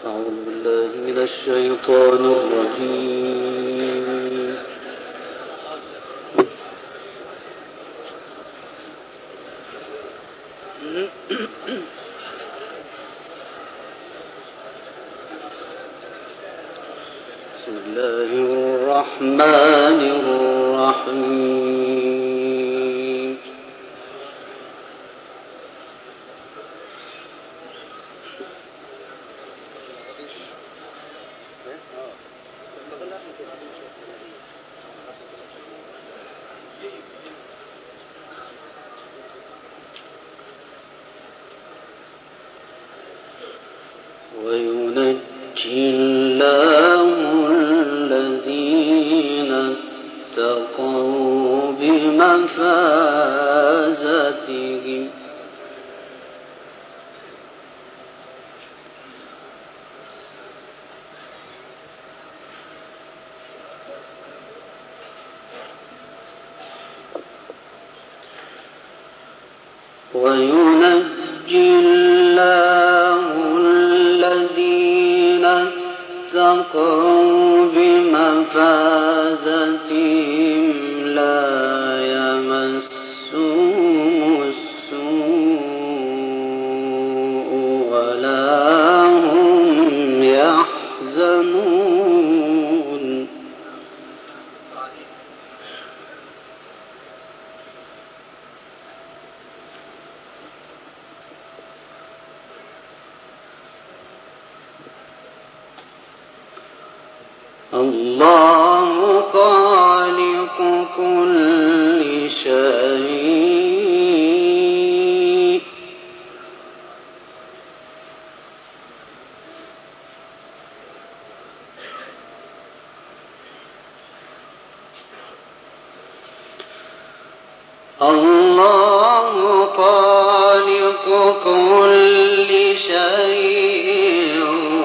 أعوذ بالله من الشيطان الرجيم. بسم الله الرحمن الرحيم. وينجي الله الذين اتقوا بمفازتهم وينجي الله الذين اتقوا بمفازتهم لا يمسهم السوء ولا هم يحزنون. الله خالق كل شيء الله خالق كل شيء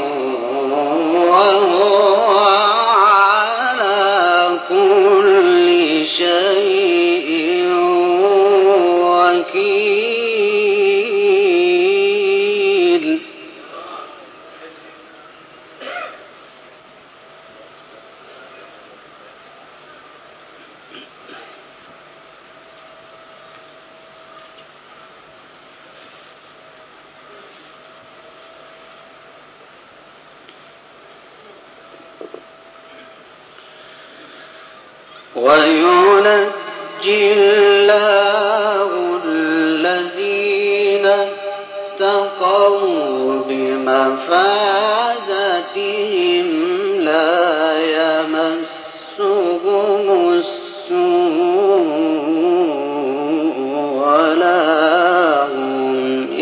وهو كل شيء وكيل. وينجي الله الذين اتقوا بمفازتهم لا يمسهم السوء ولا هم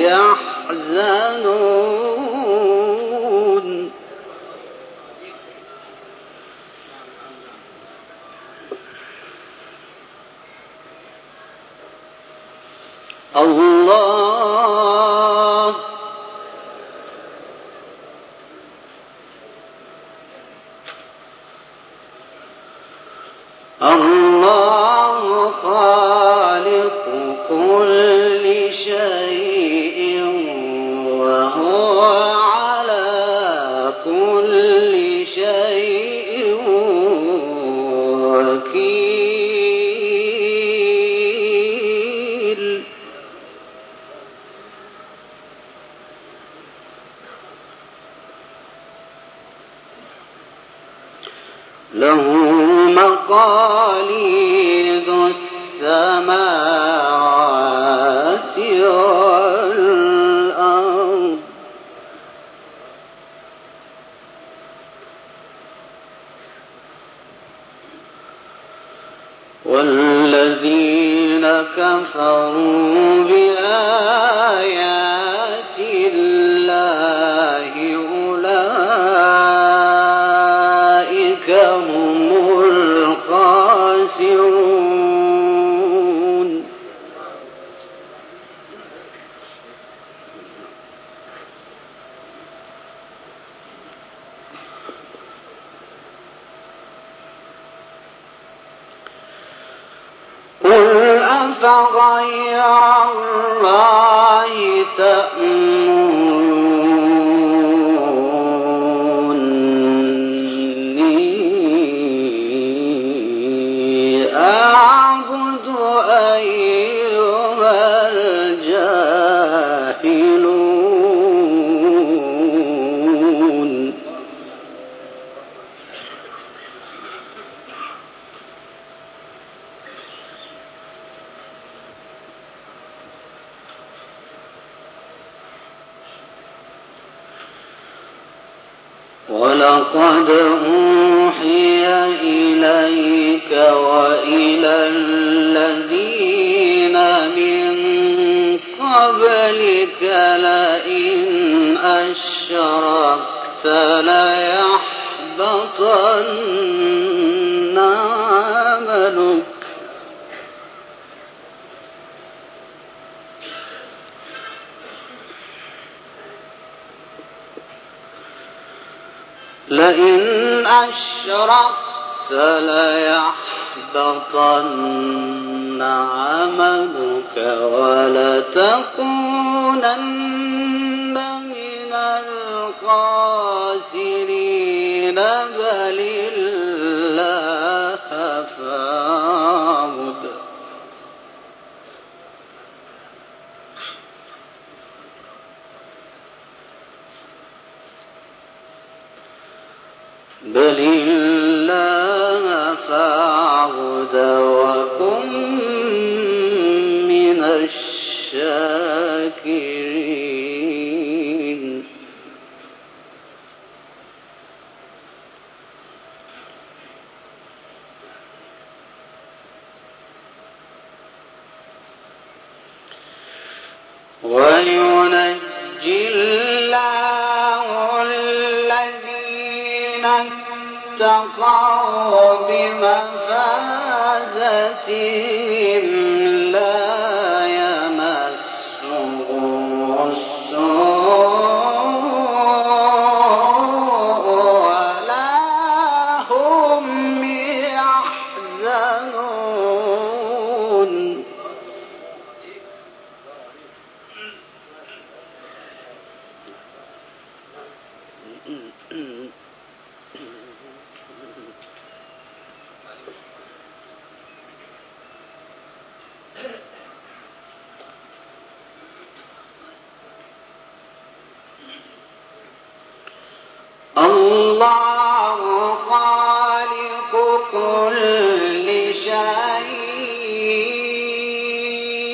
يحزنون. الله خالق كل شيء وهو على كل شيء وكيل. له مقاليد السماوات والأرض والذين كفروا بآيات الله أولئك هم الخاسرون. قل أفغير الله تأمرون ولقد أوحي إليك وإلى الذين من قبلك لئن أشركت ليحبطن عملك ليحبطن عملك ولتكونن من الخاسرين بل الله فاعبد وكن من الشاكرين وينجي الله الذين اتقوا بمفازتهم لا يمسهم السوء ولا هم يحزنون الله خالق كل شيء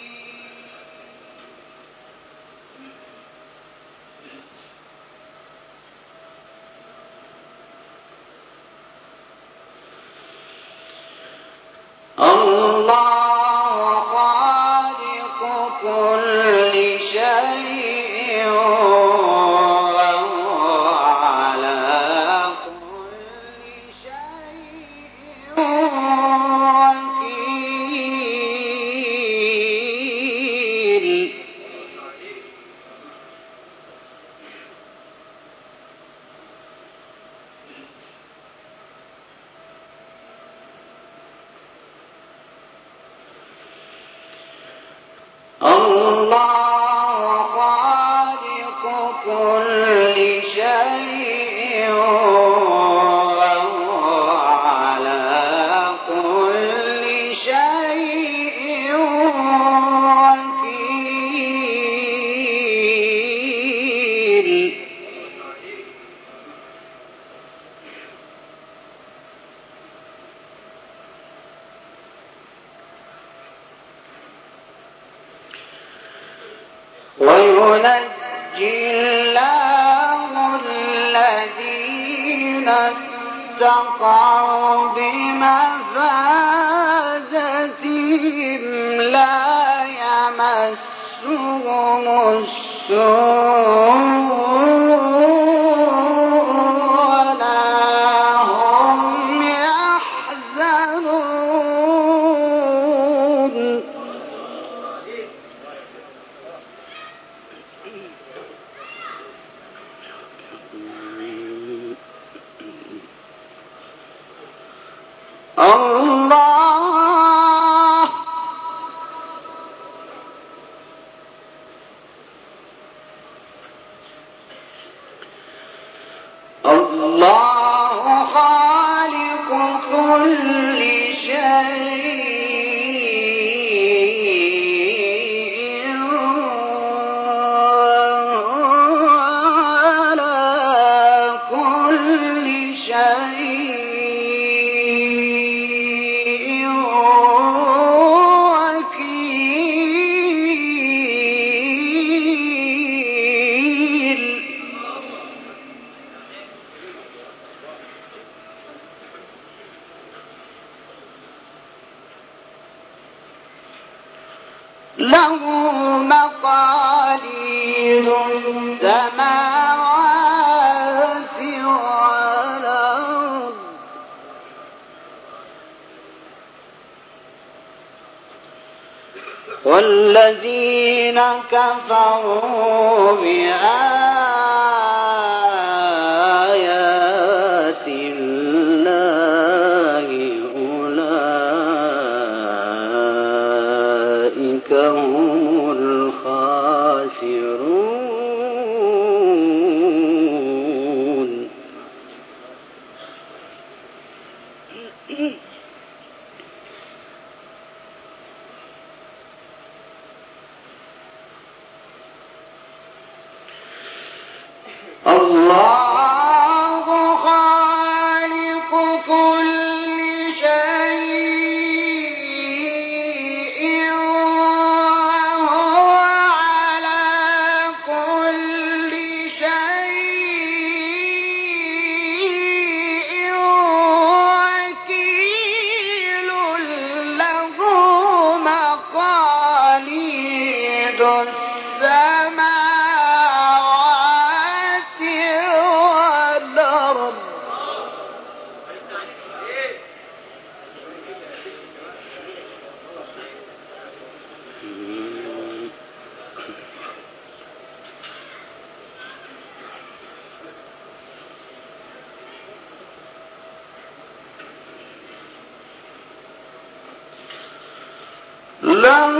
وينجي الله الذين اتقوا بمفازتهم لا يمسهم السوء ولا هم يحزنون الله خالق كل شيء وعلى كل شيء وكيل مقاليد السماوات والأرض والذين كفروا بآيات الله أولئك هم الخاسرون. الله خالق كل شيء وهو على كل شيء وكيل له مقاليد السماوات والأرض له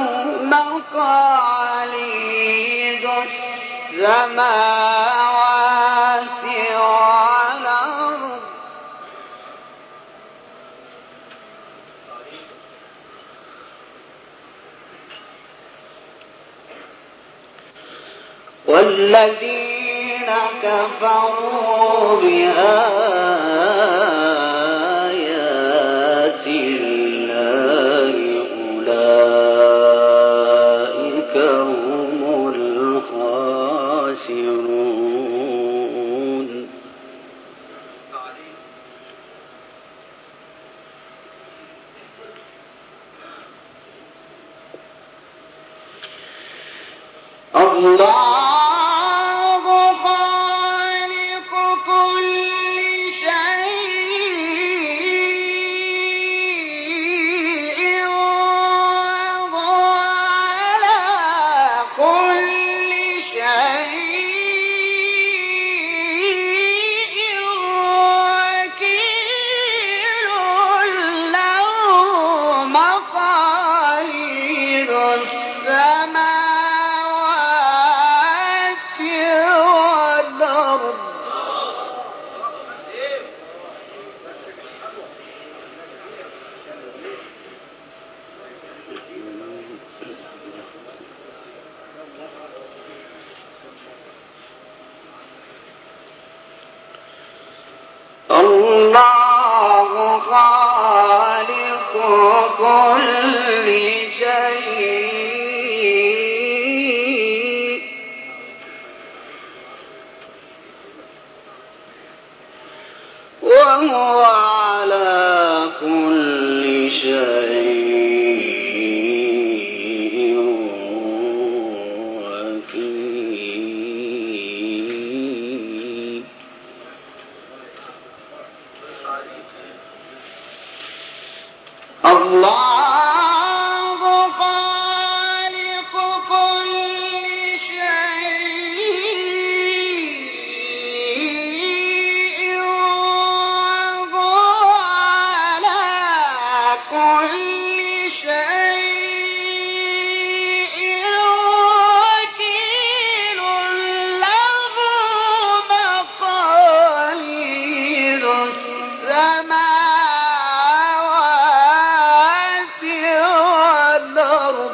مقاليد السماوات والأرض والذين كفروا بآيات الله أولئك هم الخاسرون. الله خالق كل شيء وهو على كل شيء وكيل له مقاليد السماوات والأرض الله خالق كل شيء وهو على كل شيء وكيل. الله خالق كل شيء وهو على كل شيء وكيل له مقاليد السماوات والأرض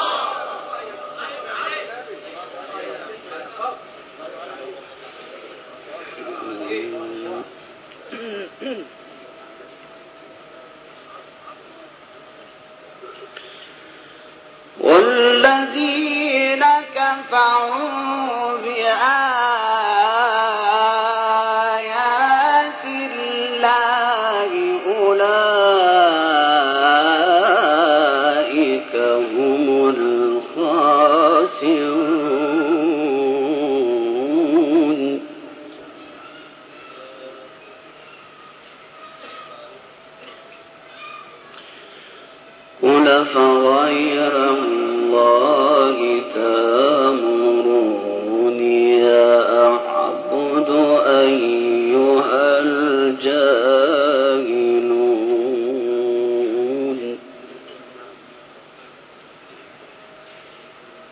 والذين كفروا بآيات الله أولئك هم الخاسرون.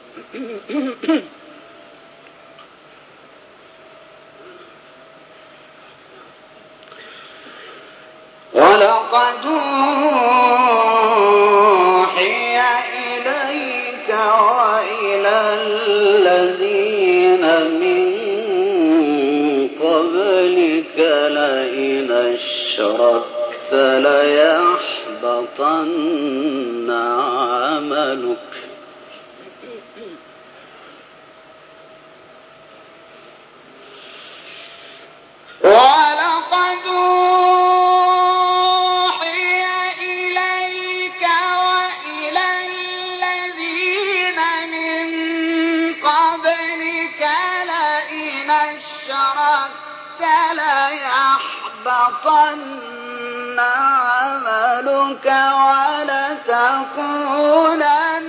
ولقد أوحي إليك وإلى الذين من قبلك لئن أشركت ليحبطن عملك ولقد أوحي إليك وإلى الذين من قبلك لئن أشركت ليحبطن عملك ولتكونن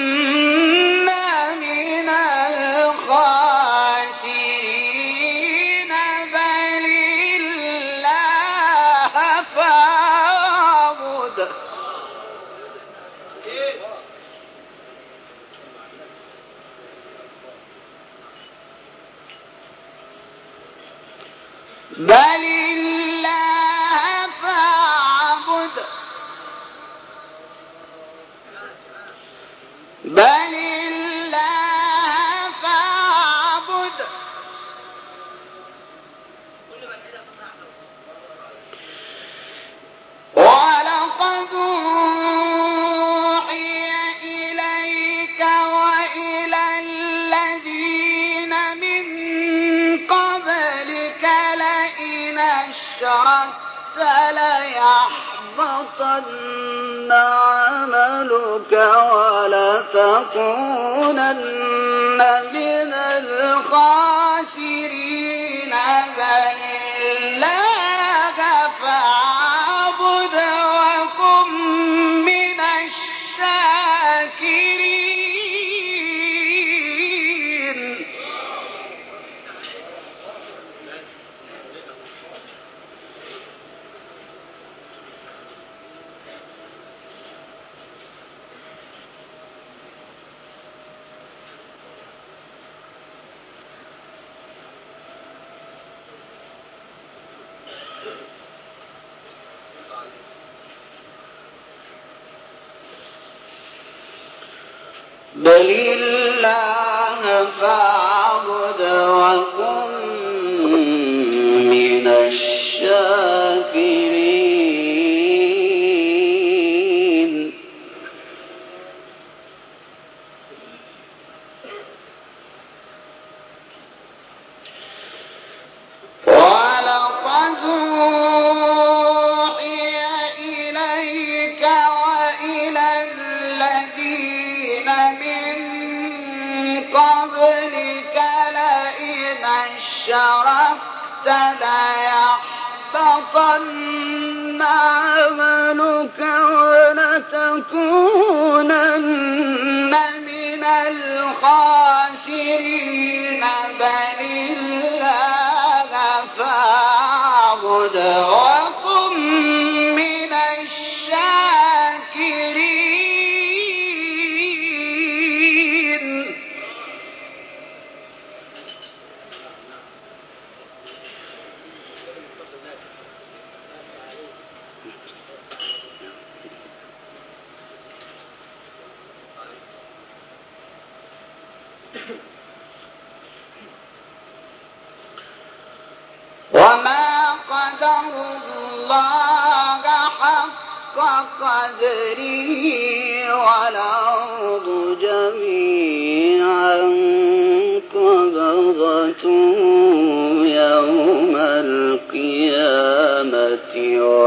من الخاسرين بل الله فاعبد بل الله فاعبد بل الله فاعبد ولقد أوحي إليك وإلى الذين من قبلك لئن أشركت ليحبطن عملك ولتكونن من الخاسرين بل الله فاعبد وكن من الشاكرين بل الله فاعبد وكن من الشاكرين ولقد أوحي إليك وإلى الذين من قبلك لئن أشركت ليحبطن عملك ولتكونن من الخاسرين بل الله فاعبد وكن من الشاكرين وما قدروا الله حق قدره والأرض جميعا قبضته يوم القيامة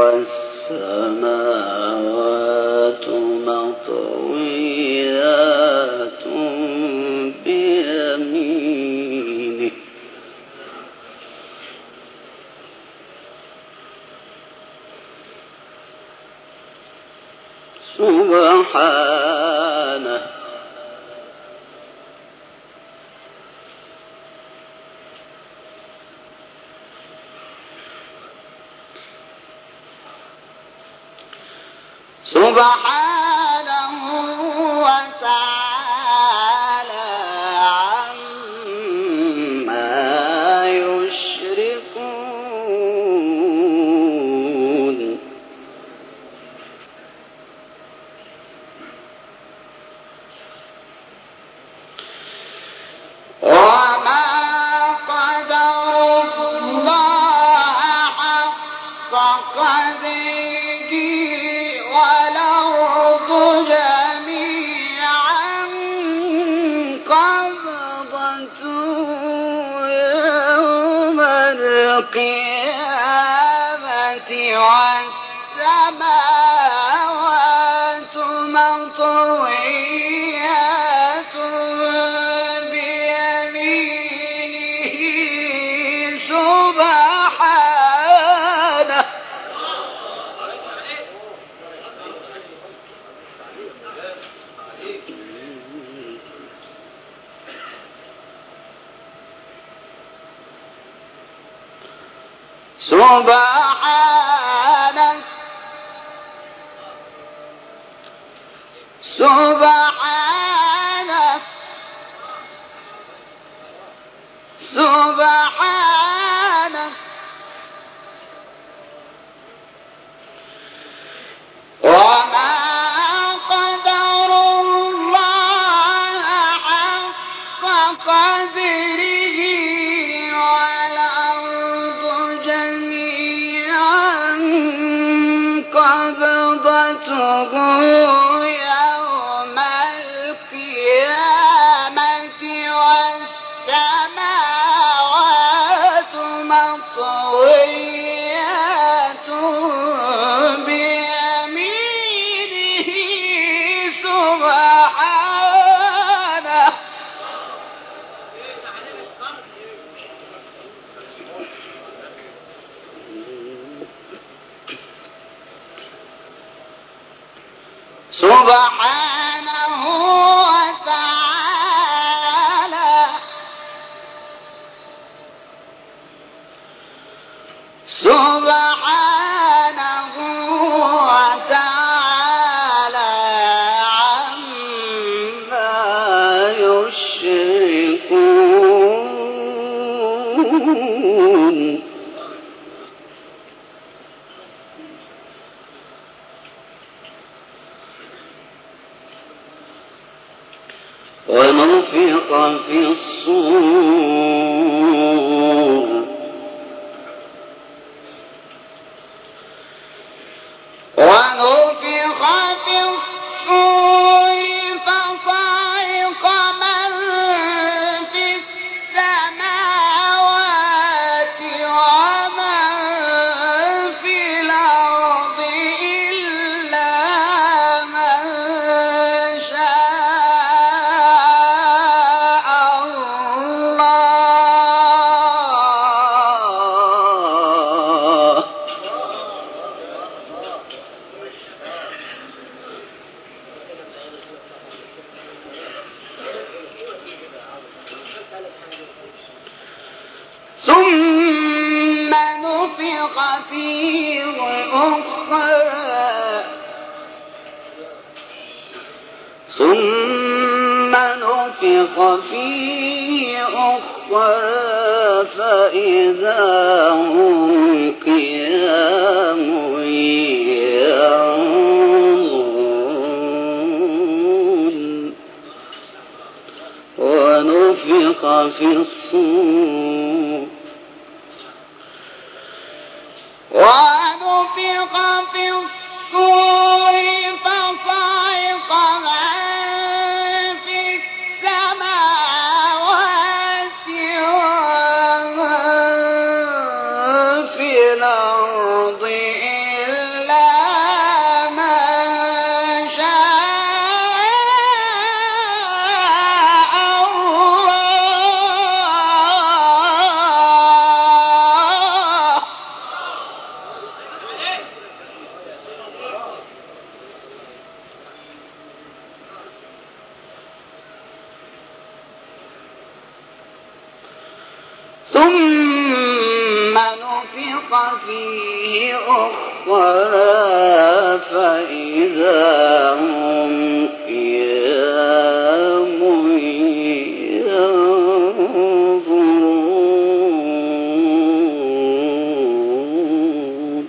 والسماوات مطويات بيمينه سبحانه سبحانه وتعالى يوم القيامة والسماوات مطويات بيمينه سبحانه. سبحانك سبحانك سبحانك وما قدر الله حق قدره والأرض جميعا قبضته يوم القيامة والسماوات مطويات بيمينه سبحانه. سبحانه وتعالى سبحانه وتعالى عما يشركون. ونفخ في الصور ونفخ في الصور فصعق من في السماوات ومن في الأرض إلا من شاء الله. ثم نفخ فيه أخرى فإذا هم قيام ينظرون. ونفخ في الصور فصعق من في السماوات ومن في الأرض إلا من شاء الله. ثم نفخ فيه أخرى فإذا هم قيام ينظرون.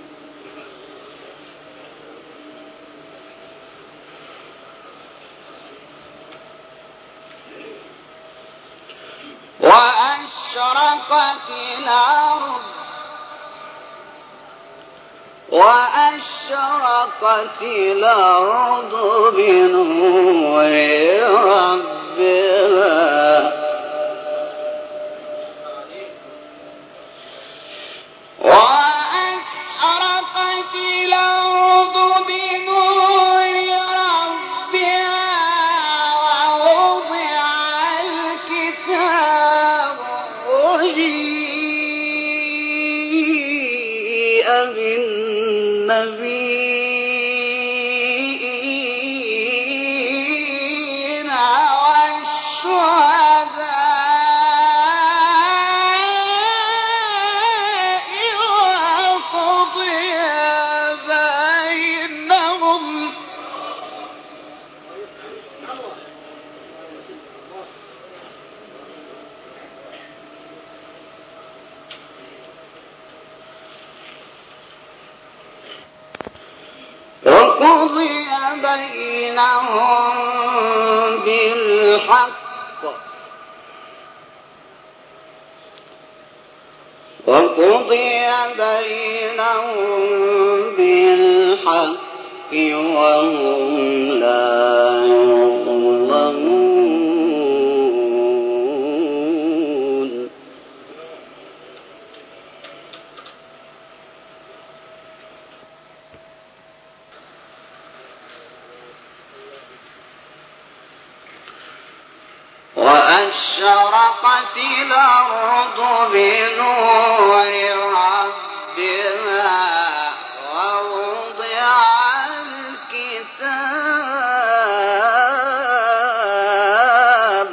وأشرقت الأرض بنور ربها بالنبيين والشهداء وقضي بينهم وقضي بينهم بالحق وهم لا يظلمون وأشرقت الأرض بنور ربها ووضع الكتاب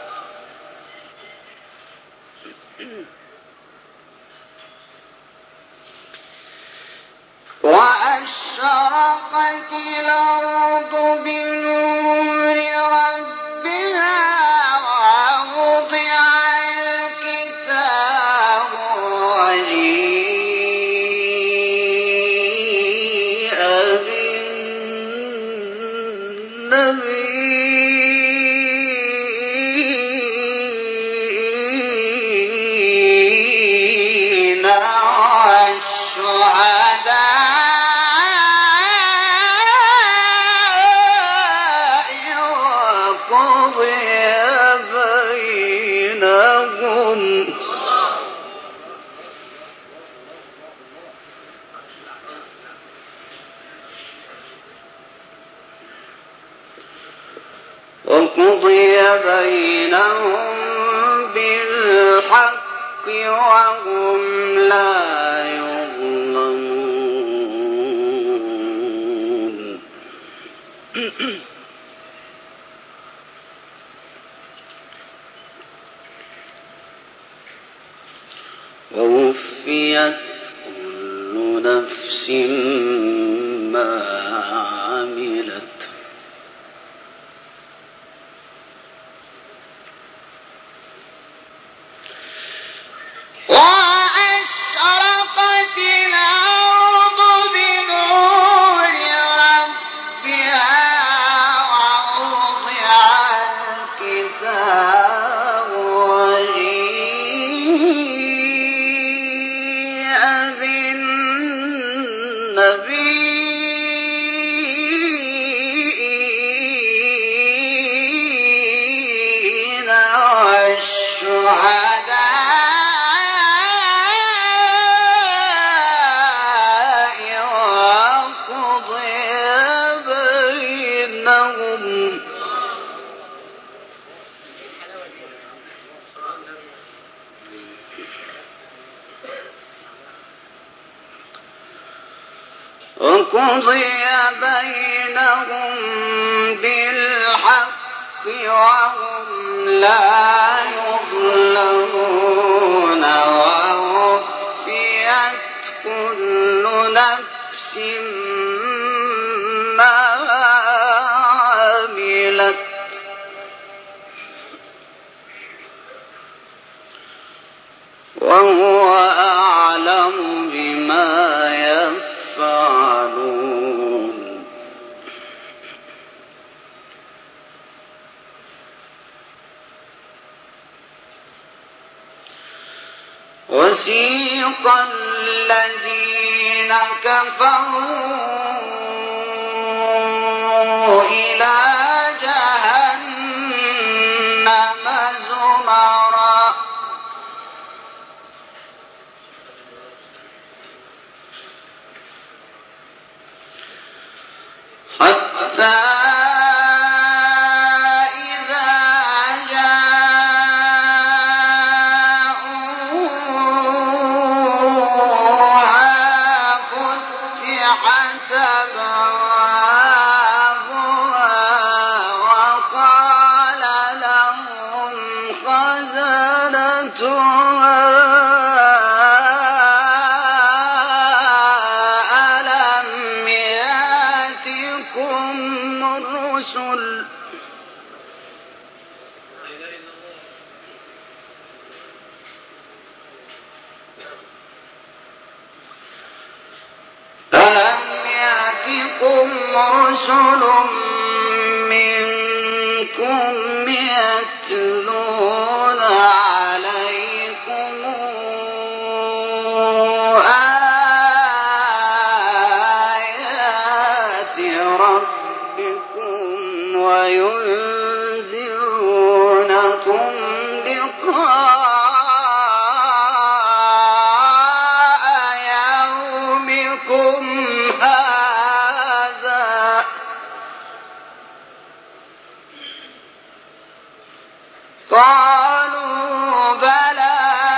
وأشرقت الأرض بنور ربها ووضع الكتاب وجيء بالنبيين والشهداء وقضي بينهم بالحق وهم لا يظلمون ووفيت كل نفس ما عملت وأشرقت الأرض بنور ربها ووضع الكتاب وجيء بالنبيين والشهداء وقضي بينهم بالحق وهم لا يظلمون ووفيت كل نفس ما عملت وهو أعلم بما يفعلون وسيق الذين كفروا إلى جهنم زمرا حتى خزنتها ألم يأتكم الرسل منكم يتلون عليكم آيات ربكم وينذرونكم لقاء يومكم هذا قالوا بلى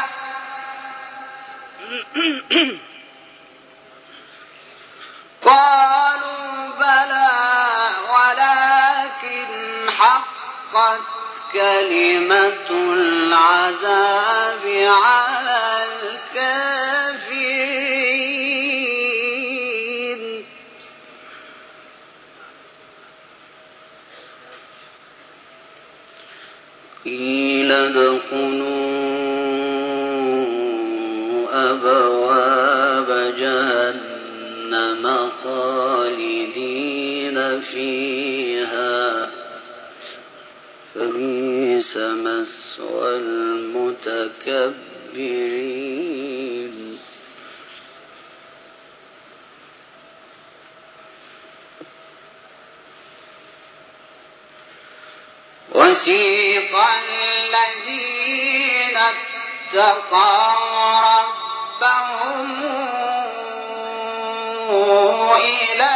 ولكن حقت كلمة العذاب على الكافرين قيل ادخلوا أبواب جهنم خالدين فيها فبئس مثوى المتكبرين وسيق الذين اتقوا ربهم إلى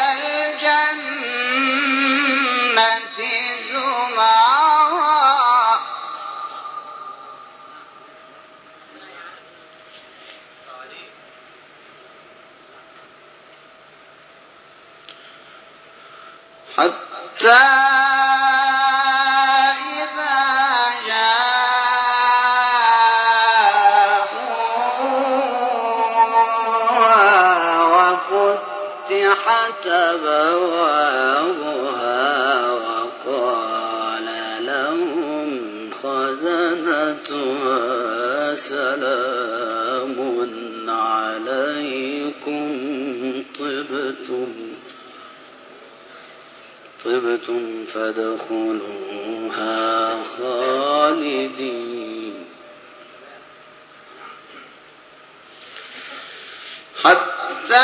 الجنة زمرا حتى أبوابها وقال لهم خزنتها سلام عليكم طبتم فادخلوها خالدين حتى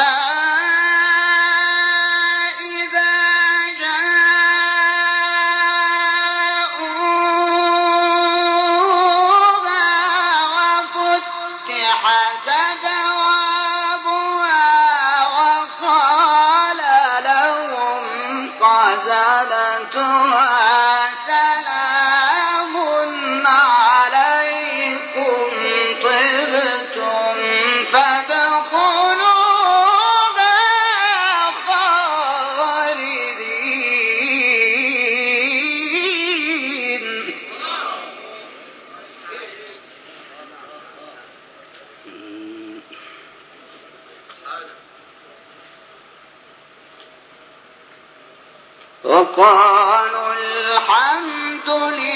وقالوا الحمد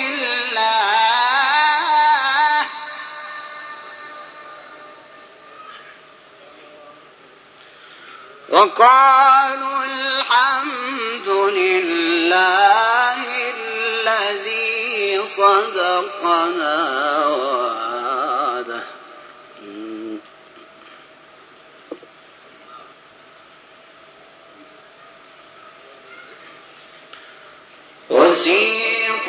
لله الذي صدقنا وعده وسيق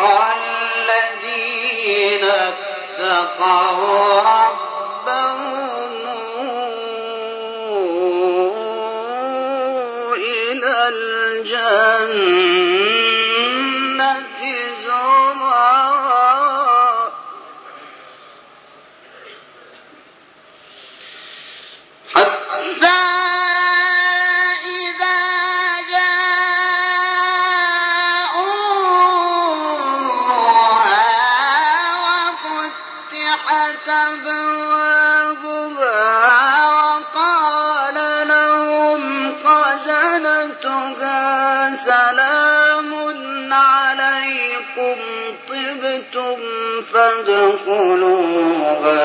الذين اتقوا ربهم إلى الجنة زمرا حتى أبوابها وقال لهم خزنتها سلام عليكم طبتم فادخلوها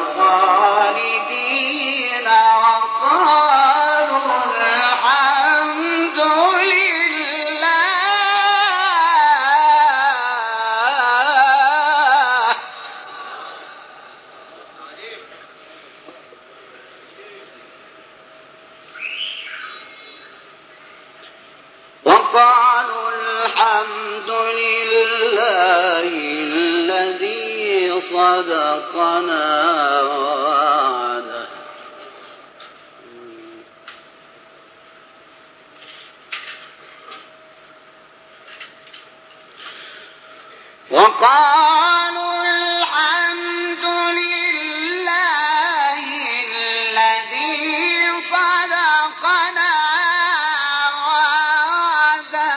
خالدين وقالوا الحمد لله. وقالوا الحمد لله الذي صدقنا وعده وقالوا الحمد لله الذي صدقنا وعده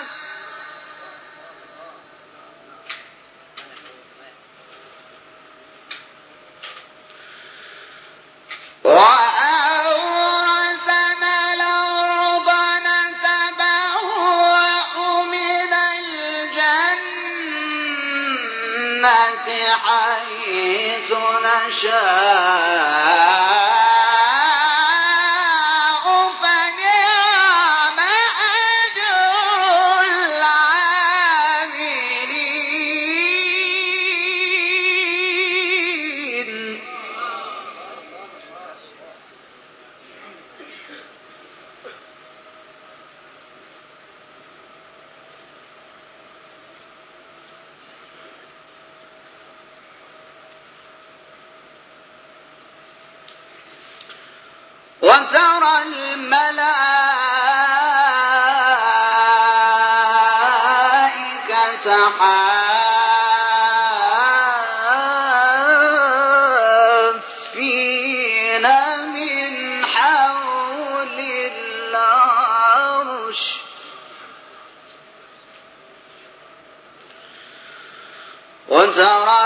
وأورثنا الأرض نتبوأ من الجنة حيث نشاء فنعم أجر العاملين. وترى الملائكة حافين من حول العرش وترى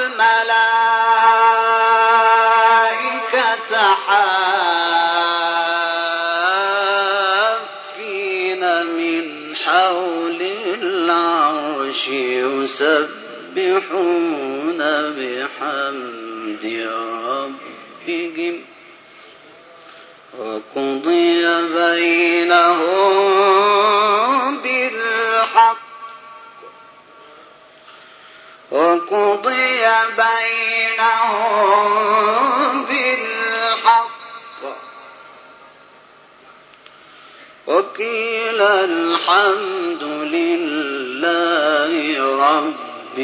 الملائكة حافين من حول العرش يسبحون بحمد ربهم وقضي بينهم بالحق وقيل الحمد لله رب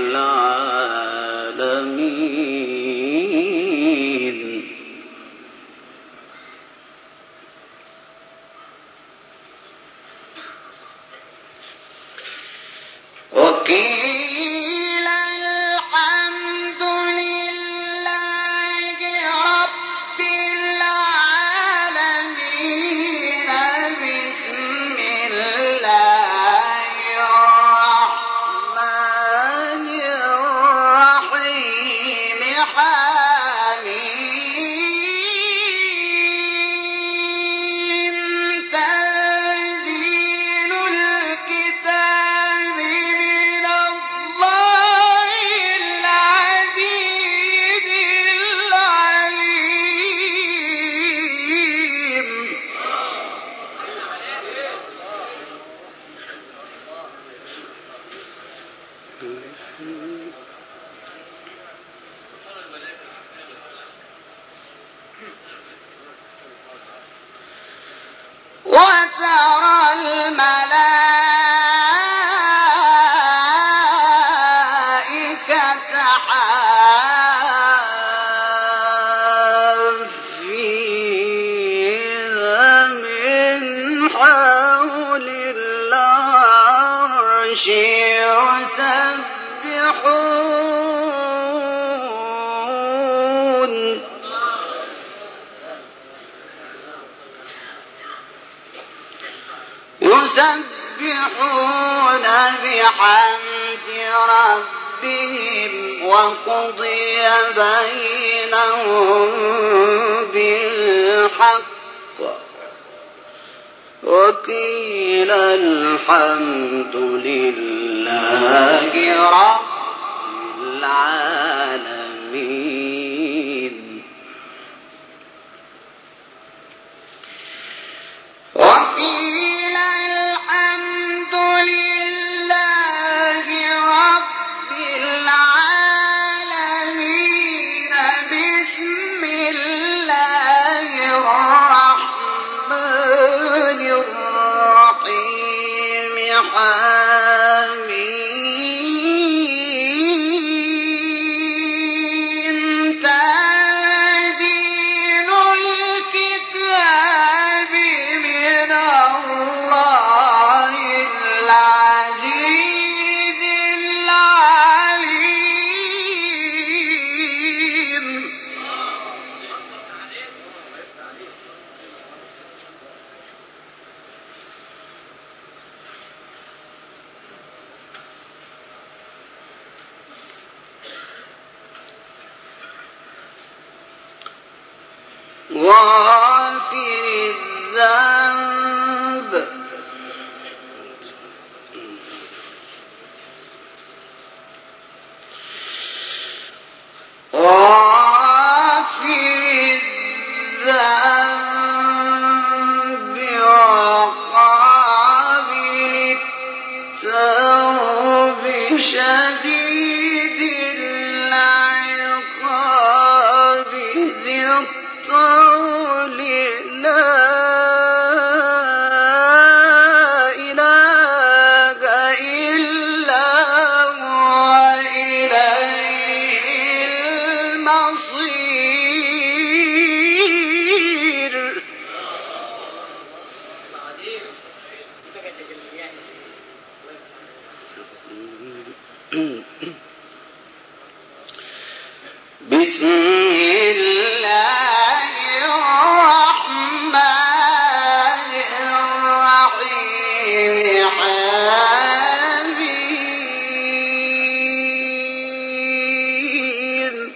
العالمين. وقيل الحمد لله رب العالمين. بسم الله الرحمن الرحيم. حميم. تنزيل الكتاب من الله العزيز العليم. وترى الملائكة حافين من حول العرش يسبحون بحمد ربهم وقضي بينهم بالحق وقيل الحمد لله رب العالمين. وقيل الحمد لله رب العالمين. بسم الله الرحمن الرحيم. حميم. تنزيل الكتاب من الله العزيز العليم. غافر الذنب وقابل التوب شديد العقاب ذي الطول لا إله إلا هو إليه المصير. بسم الله الرحمن الرحيم. حميم.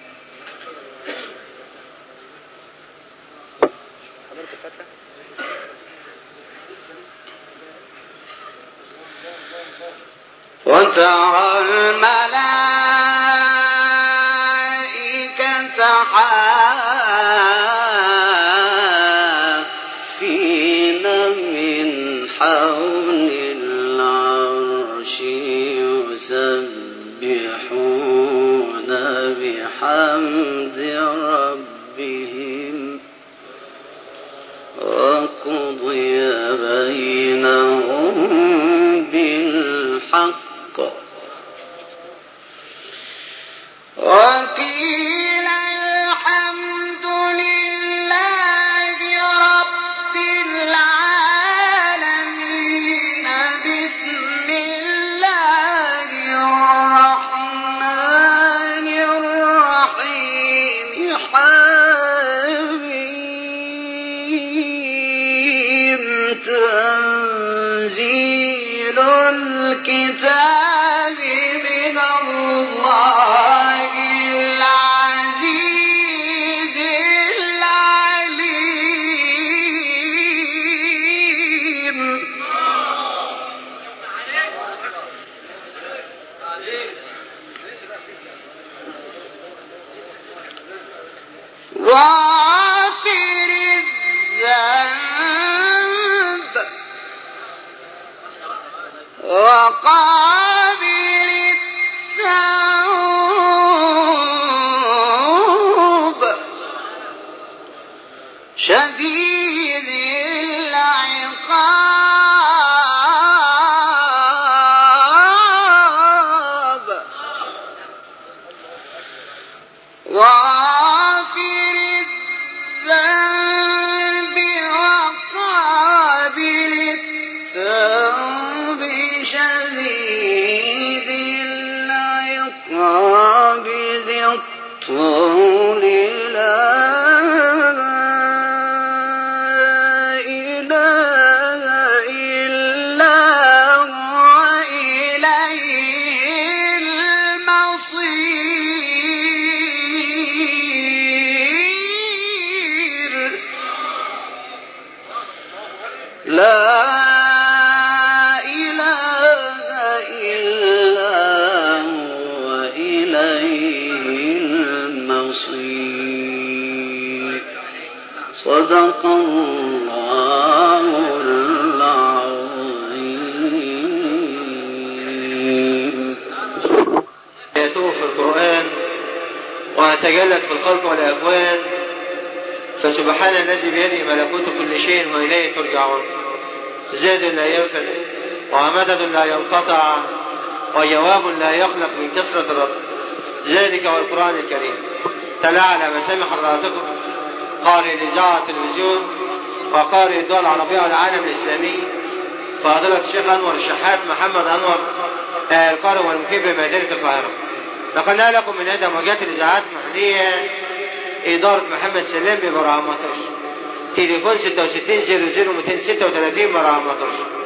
وترى الملائكة حافين من حول العرش يسبحون بحمد ربهم وقضي بينهم بالحق وقيل الحمد لله رب العالمين. بسم الله الرحمن الرحيم. حميم. تنزيل الكتاب من الله العزيز العليم. غافر الذنب وقابل التوب شديد العقاب غافر الذنب وقابل التوب شديد العقاب ذي الطول لا إله إلا هو إليه المصير. صدق الله العظيم. يتوه في القرآن وتجلت في الخلق والأكوان، فسبحان الذي بيده ملكوت كل شيء وإليه ترجعون. زاد لا ينفد ومدد لا ينقطع وجواب لا يخلق من كثرة الرد. ذلك والقرآن الكريم تلا على مسامع حضراتكم قارئ الإذاعة والتلفزيون وقارئ الدول العربية والعالم الإسلامي فضيلة الشيخ أنور الشحات محمد أنور القارئ والمقيم بمدينة القاهرة. نقلنا لكم من هذا موجات الإذاعات المحلية إدارة محمد سلام ببراعة مطرش، تليفون 66 00 236 براعة مطرش.